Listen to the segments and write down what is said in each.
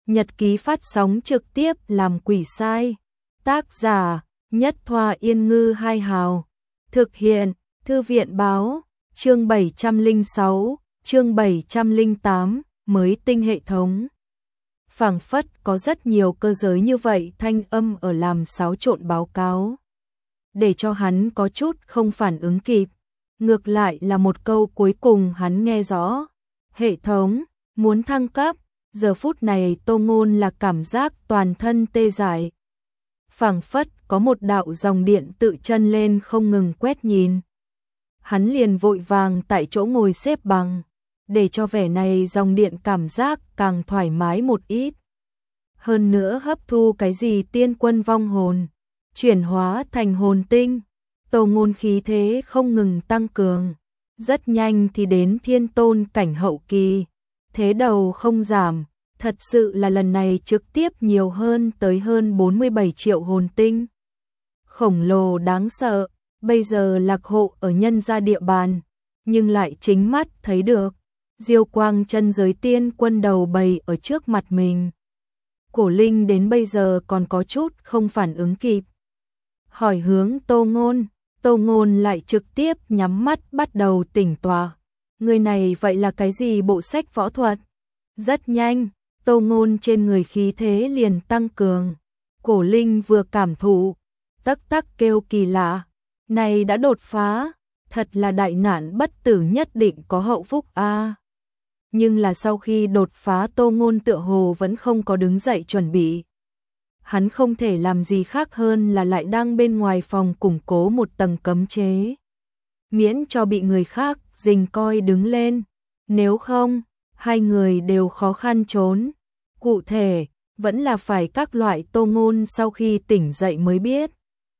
Nhật ký phát sóng trực tiếp làm quỷ sai. Tác giả: Nhất Thoa Yên Ngư Hai Hào. Thực hiện: Thư viện báo. Chương 706, chương 708, mới tinh hệ thống. Phảng phất có rất nhiều cơ giới như vậy thanh âm ở làm xáo trộn báo cáo, để cho hắn có chút không phản ứng kịp. Ngược lại là một câu cuối cùng hắn nghe rõ. Hệ thống muốn thăng cấp. Giờ phút này Tô Ngôn là cảm giác toàn thân tê dại. Phảng phất có một đạo dòng điện tự chân lên không ngừng quét nhìn. Hắn liền vội vàng tại chỗ ngồi xếp bằng, để cho vẻ này dòng điện cảm giác càng thoải mái một ít. Hơn nữa hấp thu cái gì tiên quân vong hồn, chuyển hóa thành hồn tinh. Tô Ngôn khí thế không ngừng tăng cường, rất nhanh thì đến thiên tôn cảnh hậu kỳ. Thế đầu không giảm, thật sự là lần này trực tiếp nhiều hơn tới hơn 47 triệu hồn tinh. Khổng lồ đáng sợ, bây giờ lạc hộ ở nhân gia địa bàn, nhưng lại chính mắt thấy được. Diêu quang chân giới tiên quân đầu bày ở trước mặt mình. Cổ Linh đến bây giờ còn có chút không phản ứng kịp. Hỏi hướng Tô Ngôn, Tô Ngôn lại trực tiếp nhắm mắt bắt đầu tỉnh tọa. Người này vậy là cái gì bộ sách võ thuật? Rất nhanh, Tô Ngôn trên người khí thế liền tăng cường. Cổ Linh vừa cảm thụ, tắc tắc kêu kỳ lạ. Này đã đột phá, thật là đại nạn bất tử nhất định có hậu phúc a. Nhưng là sau khi đột phá Tô Ngôn tựa hồ vẫn không có đứng dậy chuẩn bị. Hắn không thể làm gì khác hơn là lại đang bên ngoài phòng củng cố một tầng cấm chế, miễn cho bị người khác rình coi đứng lên. Nếu không, hai người đều khó khăn trốn. Cụ thể, vẫn là phải các loại Tô Ngôn sau khi tỉnh dậy mới biết.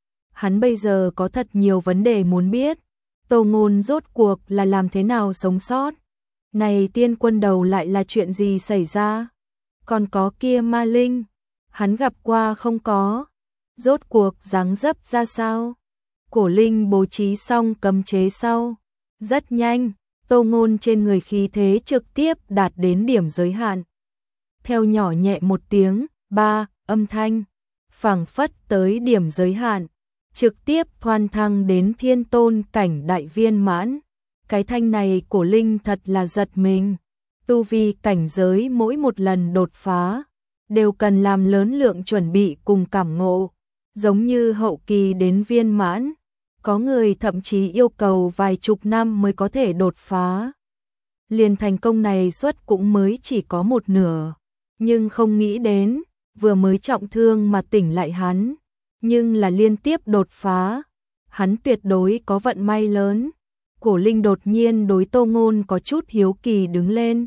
Hắn bây giờ có thật nhiều vấn đề muốn biết. Tô Ngôn rốt cuộc là làm thế nào sống sót? Này tiên quân đầu lại là chuyện gì xảy ra? Còn có kia ma linh, hắn gặp qua không có? Rốt cuộc dáng dấp ra sao? Cổ Linh bố trí xong cấm chế sau. Rất nhanh, Tô Ngôn trên người khí thế trực tiếp đạt đến điểm giới hạn. Theo nhỏ nhẹ một tiếng, ba âm thanh, phảng phất tới điểm giới hạn, trực tiếp thoan thăng đến thiên tôn cảnh đại viên mãn. Cái thanh này Cổ Linh thật là giật mình. Tu vi cảnh giới mỗi một lần đột phá, đều cần làm lớn lượng chuẩn bị cùng cảm ngộ. Giống như hậu kỳ đến viên mãn, có người thậm chí yêu cầu vài chục năm mới có thể đột phá. Liền thành công này suất cũng mới chỉ có một nửa. Nhưng không nghĩ đến, vừa mới trọng thương mà tỉnh lại hắn, nhưng là liên tiếp đột phá. Hắn tuyệt đối có vận may lớn. Cổ Linh đột nhiên đối Tô Ngôn có chút hiếu kỳ đứng lên.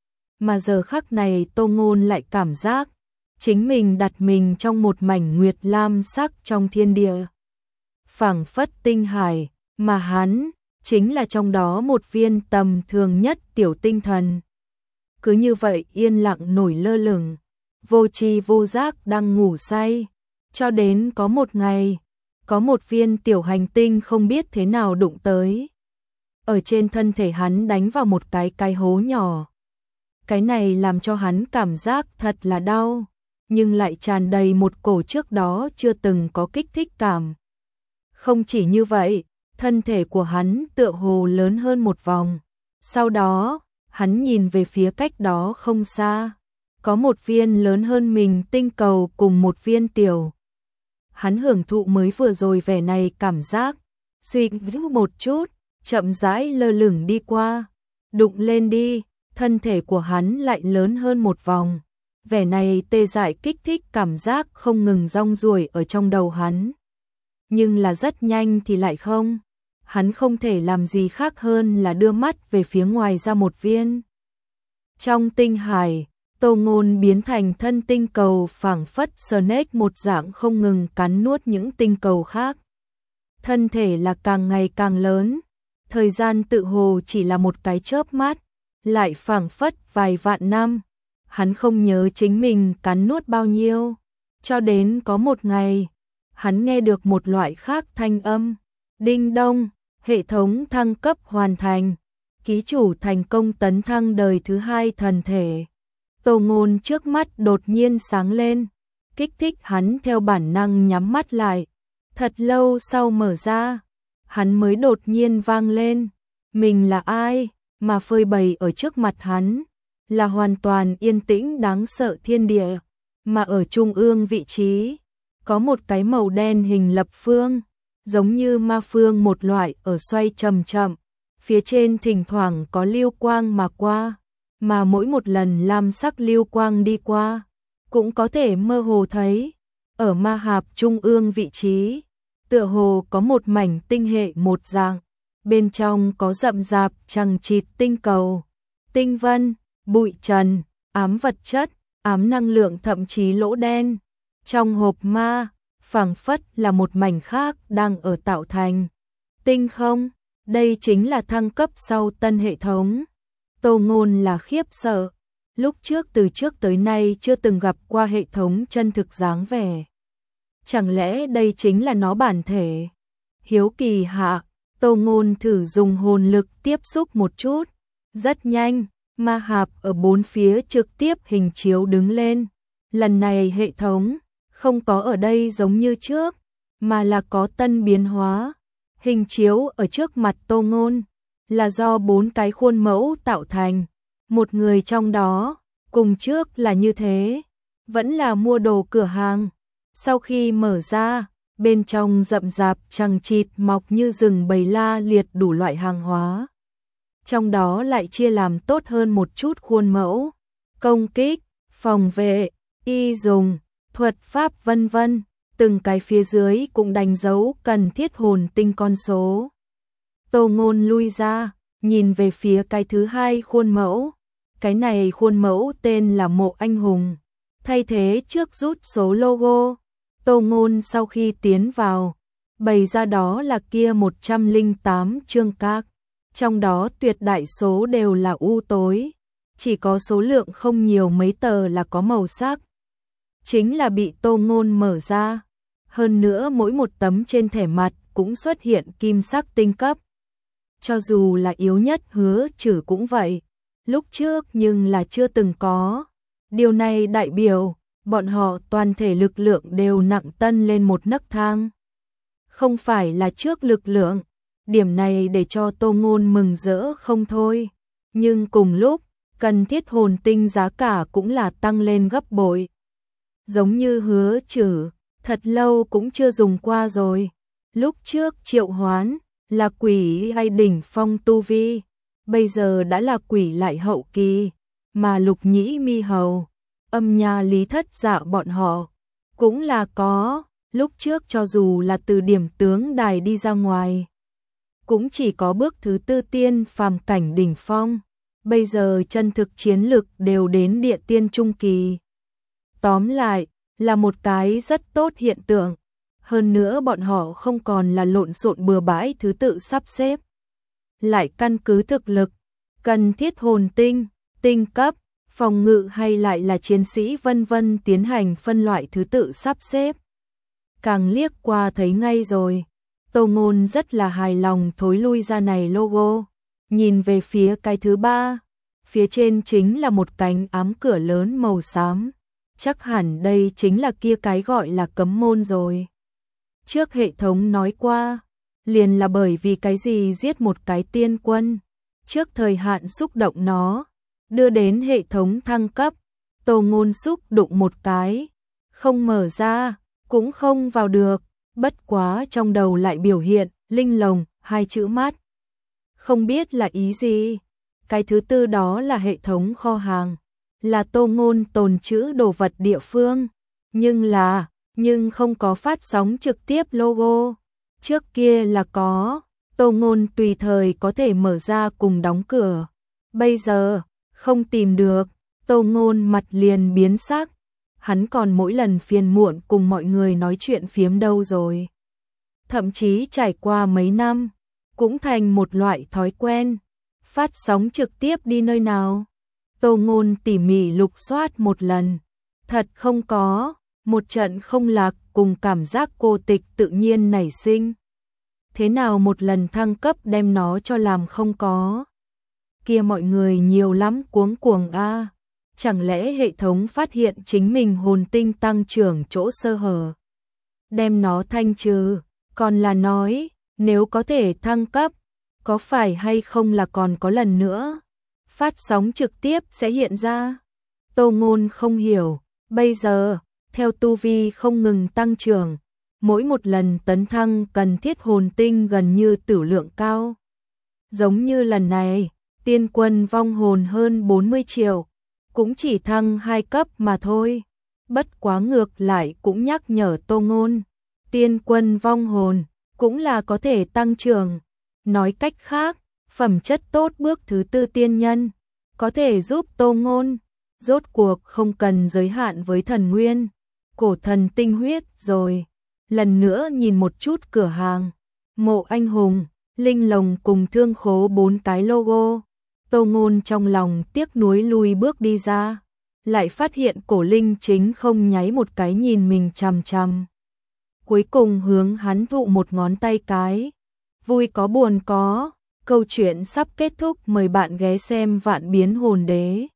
Mà giờ khắc này Tô Ngôn lại cảm giác chính mình đặt mình trong một mảnh nguyệt lam sắc trong thiên địa. Phảng phất tinh hải, mà hắn chính là trong đó một viên tầm thường nhất tiểu tinh thần. Cứ như vậy yên lặng nổi lơ lửng, vô tri vô giác đang ngủ say. Cho đến có một ngày, có một viên tiểu hành tinh không biết thế nào đụng tới. Ở trên thân thể hắn đánh vào một cái hố nhỏ. Cái này làm cho hắn cảm giác thật là đau, nhưng lại tràn đầy một cổ trước đó chưa từng có kích thích cảm. Không chỉ như vậy, thân thể của hắn tựa hồ lớn hơn một vòng. Sau đó, hắn nhìn về phía cách đó không xa, có một viên lớn hơn mình tinh cầu cùng một viên tiểu. Hắn hưởng thụ mới vừa rồi vẻ này cảm giác, suy nghĩ một chút, chậm rãi lơ lửng đi qua, đụng lên đi, thân thể của hắn lại lớn hơn một vòng. Vẻ này tê dại kích thích cảm giác không ngừng rong ruổi ở trong đầu hắn. Nhưng là rất nhanh thì lại không. Hắn không thể làm gì khác hơn là đưa mắt về phía ngoài ra một viên. Trong tinh hải, Tô Ngôn biến thành thân tinh cầu phảng phất Snake một dạng không ngừng cắn nuốt những tinh cầu khác. Thân thể là càng ngày càng lớn. Thời gian tự hồ chỉ là một cái chớp mắt, lại phảng phất vài vạn năm. Hắn không nhớ chính mình cắn nuốt bao nhiêu. Cho đến có một ngày, hắn nghe được một loại khác thanh âm. Đinh đông, hệ thống thăng cấp hoàn thành. Ký chủ thành công tấn thăng đời thứ 2 thần thể. Tô Ngôn trước mắt đột nhiên sáng lên, kích thích hắn theo bản năng nhắm mắt lại. Thật lâu sau mở ra, hắn mới đột nhiên vang lên, mình là ai mà phơi bày ở trước mặt hắn, là hoàn toàn yên tĩnh đáng sợ thiên địa, mà ở trung ương vị trí có một cái màu đen hình lập phương, giống như ma phương một loại ở xoay chậm chậm, phía trên thỉnh thoảng có lưu quang mà qua, mà mỗi một lần lam sắc lưu quang đi qua, cũng có thể mơ hồ thấy, ở ma hạp trung ương vị trí, tựa hồ có một mảnh tinh hệ một dạng, bên trong có rậm rạp chằng chịt tinh cầu, tinh vân, bụi trần, ám vật chất, ám năng lượng thậm chí lỗ đen. Trong hộp ma, phảng phất là một mảnh khác đang ở tạo thành. Tinh không, đây chính là thăng cấp sau tân hệ thống. Tô Ngôn là khiếp sợ, lúc trước từ trước tới nay chưa từng gặp qua hệ thống chân thực dáng vẻ. Chẳng lẽ đây chính là nó bản thể? Hiếu kỳ hạ, Tô Ngôn thử dùng hồn lực tiếp xúc một chút. Rất nhanh, ma hạp ở bốn phía trực tiếp hình chiếu đứng lên. Lần này hệ thống không có ở đây giống như trước, mà là có tân biến hóa. Hình chiếu ở trước mặt Tô Ngôn là do 4 cái khuôn mẫu tạo thành. Một người trong đó, cùng trước là như thế, vẫn là mua đồ cửa hàng. Sau khi mở ra, bên trong rậm rạp chằng chịt mọc như rừng bầy la liệt đủ loại hàng hóa. Trong đó lại chia làm tốt hơn một chút khuôn mẫu, công kích, phòng vệ, y dùng, thuật pháp vân vân, từng cái phía dưới cũng đánh dấu cần thiết hồn tinh con số. Tô Ngôn lui ra, nhìn về phía cái thứ hai khuôn mẫu. Cái này khuôn mẫu tên là Mộ Anh Hùng, thay thế trước rút số logo. Tô Ngôn sau khi tiến vào, bày ra đó là kia 108 chương các, trong đó tuyệt đại số đều là u tối, chỉ có số lượng không nhiều mấy tờ là có màu sắc. Chính là bị Tô Ngôn mở ra, hơn nữa mỗi một tấm trên thẻ mặt cũng xuất hiện kim sắc tinh cấp. Cho dù là yếu nhất Hứa Trừ cũng vậy, lúc trước nhưng là chưa từng có. Điều này đại biểu bọn họ toàn thể lực lượng đều nặng tân lên một nấc thang. Không phải là trước lực lượng, điểm này để cho Tô Ngôn mừng rỡ không thôi. Nhưng cùng lúc, cần thiết hồn tinh giá cả cũng là tăng lên gấp bội. Giống như Hứa Trừ, thật lâu cũng chưa dùng qua rồi. Lúc trước triệu hoán là quỷ hay đỉnh phong tu vi, bây giờ đã là quỷ lại hậu kỳ, mà Lục Nhĩ Mi Hầu, Âm Nha Lý Thất Dạ bọn họ cũng là có, lúc trước cho dù là từ điểm tướng đài đi ra ngoài, cũng chỉ có bước thứ tư tiên phàm cảnh đỉnh phong, bây giờ chân thực chiến lực đều đến địa tiên trung kỳ. Tóm lại, là một cái rất tốt hiện tượng. Hơn nữa bọn họ không còn là lộn xộn bừa bãi thứ tự sắp xếp. Lại căn cứ thực lực, cần thiết hồn tinh, tinh cấp, phòng ngự hay lại là chiến sĩ vân vân tiến hành phân loại thứ tự sắp xếp. Càng liếc qua thấy ngay rồi. Tô Ngôn rất là hài lòng thối lui ra này logo. Nhìn về phía cái thứ ba, phía trên chính là một cánh ám cửa lớn màu xám. Chắc hẳn đây chính là kia cái gọi là cấm môn rồi. Trước hệ thống nói qua, liền là bởi vì cái gì giết một cái tiên quân, trước thời hạn xúc động nó, đưa đến hệ thống thăng cấp. Tô Ngôn xúc đụng một cái, không mở ra, cũng không vào được, bất quá trong đầu lại biểu hiện linh lồng, hai chữ mắt. Không biết là ý gì. Cái thứ tư đó là hệ thống kho hàng, là Tô Ngôn tồn trữ đồ vật địa phương, nhưng không có phát sóng trực tiếp logo. Trước kia là có, Tô Ngôn tùy thời có thể mở ra cùng đóng cửa. Bây giờ, không tìm được, Tô Ngôn mặt liền biến sắc. Hắn còn mỗi lần phiền muộn cùng mọi người nói chuyện phiếm đâu rồi. Thậm chí trải qua mấy năm, cũng thành một loại thói quen. Phát sóng trực tiếp đi nơi nào? Tô Ngôn tỉ mỉ lục soát một lần. Thật không có, một trận không lạc cùng cảm giác cô tịch tự nhiên nảy sinh. Thế nào một lần thăng cấp đem nó cho làm không có? Kia mọi người nhiều lắm cuống cuồng a. Chẳng lẽ hệ thống phát hiện chính mình hồn tinh tăng trưởng chỗ sơ hở, đem nó thanh trừ, còn là nói, nếu có thể thăng cấp, có phải hay không là còn có lần nữa phát sóng trực tiếp sẽ hiện ra. Tô Ngôn không hiểu, bây giờ, theo tu vi không ngừng tăng trưởng, mỗi một lần tấn thăng cần thiết hồn tinh gần như tử lượng cao. Giống như lần này, tiên quân vong hồn hơn 40 triệu, cũng chỉ thăng 2 cấp mà thôi. Bất quá ngược lại cũng nhắc nhở Tô Ngôn, tiên quân vong hồn cũng là có thể tăng trưởng. Nói cách khác, phẩm chất tốt bước thứ tư tiên nhân, có thể giúp Tô Ngôn, rốt cuộc không cần giới hạn với thần nguyên, cổ thần tinh huyết rồi. Lần nữa nhìn một chút cửa hàng, mộ anh hùng, linh lồng cùng thương khố 4 cái logo. Tô Ngôn trong lòng tiếc nuối lùi bước đi ra, lại phát hiện cổ linh chính không nháy một cái nhìn mình chằm chằm. Cuối cùng hướng hắn thụ một ngón tay cái. Vui có buồn có, câu chuyện sắp kết thúc, mời bạn ghé xem Vạn Biến Hồn Đế.